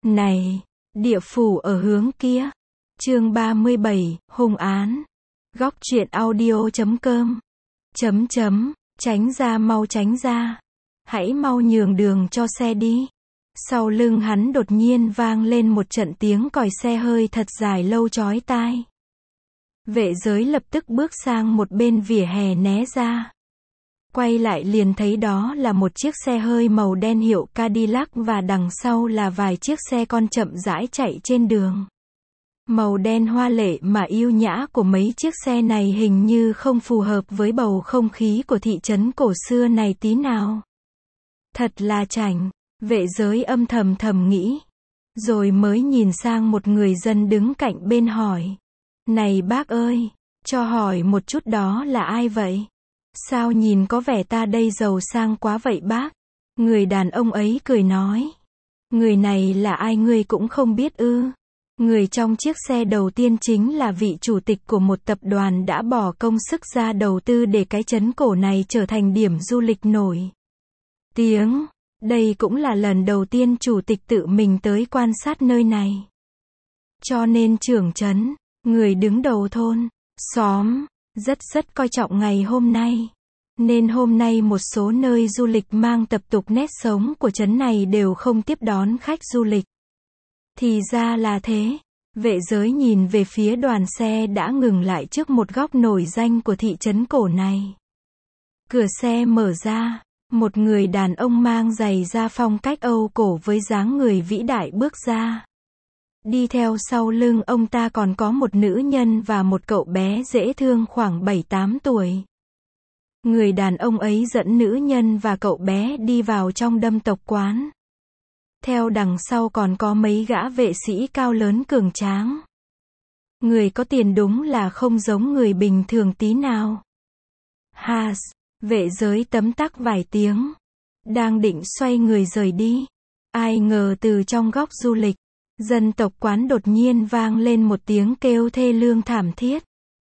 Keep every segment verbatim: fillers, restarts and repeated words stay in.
Này, địa phủ ở hướng kia. Chương ba mươi bảy, hung án. Góc truyện audio chấm com. Chấm chấm, tránh ra mau tránh ra. Hãy mau nhường đường cho xe đi. Sau lưng hắn đột nhiên vang lên một trận tiếng còi xe hơi thật dài lâu chói tai. Vệ giới lập tức bước sang một bên vỉa hè né ra. Quay lại liền thấy đó là một chiếc xe hơi màu đen hiệu Cadillac và đằng sau là vài chiếc xe con chậm rãi chạy trên đường. Màu đen hoa lệ mà yêu nhã của mấy chiếc xe này hình như không phù hợp với bầu không khí của thị trấn cổ xưa này tí nào. Thật là chảnh, vệ giới âm thầm thầm nghĩ. Rồi mới nhìn sang một người dân đứng cạnh bên hỏi. Này bác ơi, cho hỏi một chút đó là ai vậy? Sao nhìn có vẻ ta đây giàu sang quá vậy bác? Người đàn ông ấy cười nói. Người này là ai ngươi cũng không biết ư? Người trong chiếc xe đầu tiên chính là vị chủ tịch của một tập đoàn đã bỏ công sức ra đầu tư để cái trấn cổ này trở thành điểm du lịch nổi tiếng. Đây cũng là lần đầu tiên chủ tịch tự mình tới quan sát nơi này. Cho nên trưởng trấn, người đứng đầu thôn, xóm, rất rất coi trọng ngày hôm nay. Nên hôm nay một số nơi du lịch mang tập tục nét sống của trấn này đều không tiếp đón khách du lịch. Thì ra là thế. Vệ giới nhìn về phía đoàn xe đã ngừng lại trước một góc nổi danh của thị trấn cổ này. Cửa xe mở ra, một người đàn ông mang giày da phong cách Âu cổ với dáng người vĩ đại bước ra. Đi theo sau lưng ông ta còn có một nữ nhân và một cậu bé dễ thương khoảng bảy tám tuổi. Người đàn ông ấy dẫn nữ nhân và cậu bé đi vào trong đâm tộc quán. Theo đằng sau còn có mấy gã vệ sĩ cao lớn cường tráng. Người có tiền đúng là không giống người bình thường tí nào. Has, vệ giới tấm tắc vài tiếng. Đang định xoay người rời đi. Ai ngờ từ trong góc du lịch, dân tộc quán đột nhiên vang lên một tiếng kêu thê lương thảm thiết.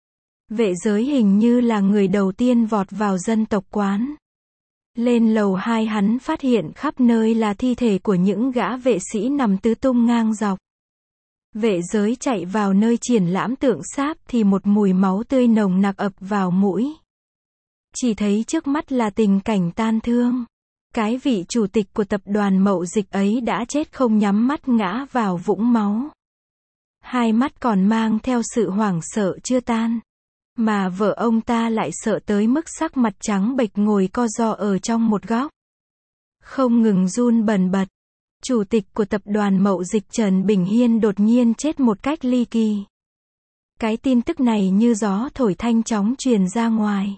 Vệ giới hình như là người đầu tiên vọt vào dân tộc quán. Lên lầu hai hắn phát hiện khắp nơi là thi thể của những gã vệ sĩ nằm tứ tung ngang dọc. Vệ giới chạy vào nơi triển lãm tượng sáp thì một mùi máu tươi nồng nặc ập vào mũi. Chỉ thấy trước mắt là tình cảnh tan thương. Cái vị chủ tịch của tập đoàn mậu dịch ấy đã chết không nhắm mắt ngã vào vũng máu. Hai mắt còn mang theo sự hoảng sợ chưa tan. Mà vợ ông ta lại sợ tới mức sắc mặt trắng bệch ngồi co ro ở trong một góc. Không ngừng run bần bật. Chủ tịch của tập đoàn mậu dịch Trần Bình Hiên đột nhiên chết một cách ly kỳ. Cái tin tức này như gió thổi thanh chóng truyền ra ngoài.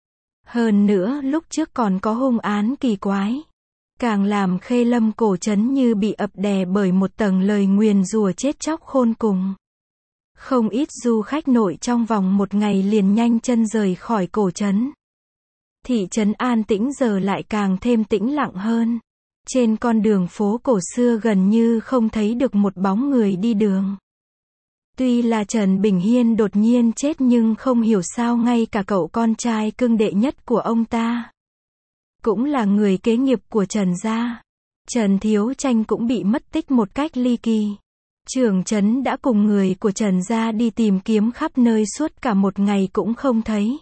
Hơn nữa lúc trước còn có hung án kỳ quái. Càng làm Khê Lâm cổ trấn như bị ập đè bởi một tầng lời nguyền rủa chết chóc khôn cùng. Không ít du khách nội trong vòng một ngày liền nhanh chân rời khỏi cổ trấn. Thị trấn an tĩnh giờ lại càng thêm tĩnh lặng hơn. Trên con đường phố cổ xưa gần như không thấy được một bóng người đi đường. Tuy là Trần Bình Hiên đột nhiên chết nhưng không hiểu sao ngay cả cậu con trai cưng đệ nhất của ông ta, cũng là người kế nghiệp của Trần gia, Trần Thiếu Tranh cũng bị mất tích một cách ly kỳ. Trưởng trấn đã cùng người của Trần gia đi tìm kiếm khắp nơi suốt cả một ngày cũng không thấy.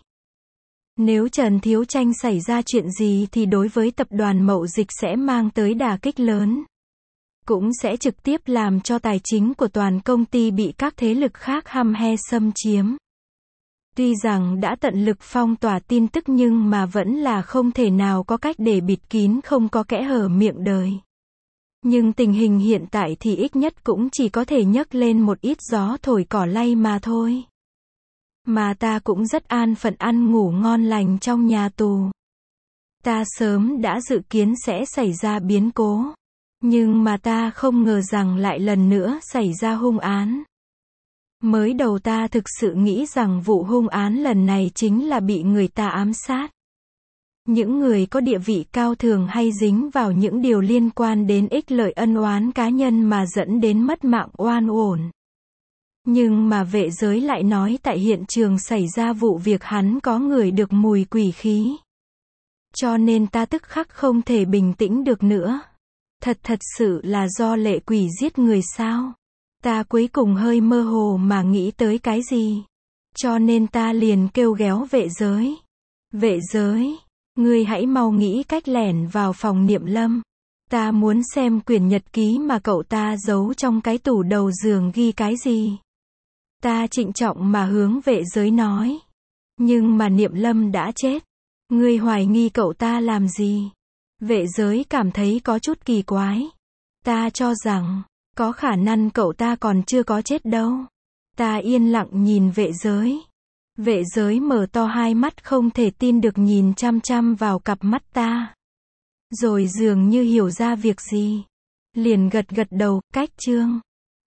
Nếu Trần Thiếu Tranh xảy ra chuyện gì thì đối với tập đoàn mậu dịch sẽ mang tới đả kích lớn. Cũng sẽ trực tiếp làm cho tài chính của toàn công ty bị các thế lực khác hăm he xâm chiếm. Tuy rằng đã tận lực phong tỏa tin tức nhưng mà vẫn là không thể nào có cách để bịt kín không có kẽ hở miệng đời. Nhưng tình hình hiện tại thì ít nhất cũng chỉ có thể nhấc lên một ít gió thổi cỏ lay mà thôi. Mà ta cũng rất an phận ăn ngủ ngon lành trong nhà tù. Ta sớm đã dự kiến sẽ xảy ra biến cố. Nhưng mà ta không ngờ rằng lại lần nữa xảy ra hung án. Mới đầu ta thực sự nghĩ rằng vụ hung án lần này chính là bị người ta ám sát. Những người có địa vị cao thường hay dính vào những điều liên quan đến ích lợi ân oán cá nhân mà dẫn đến mất mạng oan uổng. Nhưng mà vệ giới lại nói tại hiện trường xảy ra vụ việc hắn có người được mùi quỷ khí. Cho nên ta tức khắc không thể bình tĩnh được nữa. Thật thật sự là do lệ quỷ giết người sao? Ta cuối cùng hơi mơ hồ mà nghĩ tới cái gì. Cho nên ta liền kêu ghéo vệ giới. Vệ giới, ngươi hãy mau nghĩ cách lẻn vào phòng Niệm Lâm. Ta muốn xem quyển nhật ký mà cậu ta giấu trong cái tủ đầu giường ghi cái gì. Ta trịnh trọng mà hướng vệ giới nói. Nhưng mà Niệm Lâm đã chết. Ngươi hoài nghi cậu ta làm gì? Vệ giới cảm thấy có chút kỳ quái. Ta cho rằng, có khả năng cậu ta còn chưa có chết đâu. Ta yên lặng nhìn vệ giới. Vệ giới mở to hai mắt không thể tin được nhìn chăm chăm vào cặp mắt ta. Rồi dường như hiểu ra việc gì. Liền gật gật đầu, cách chương.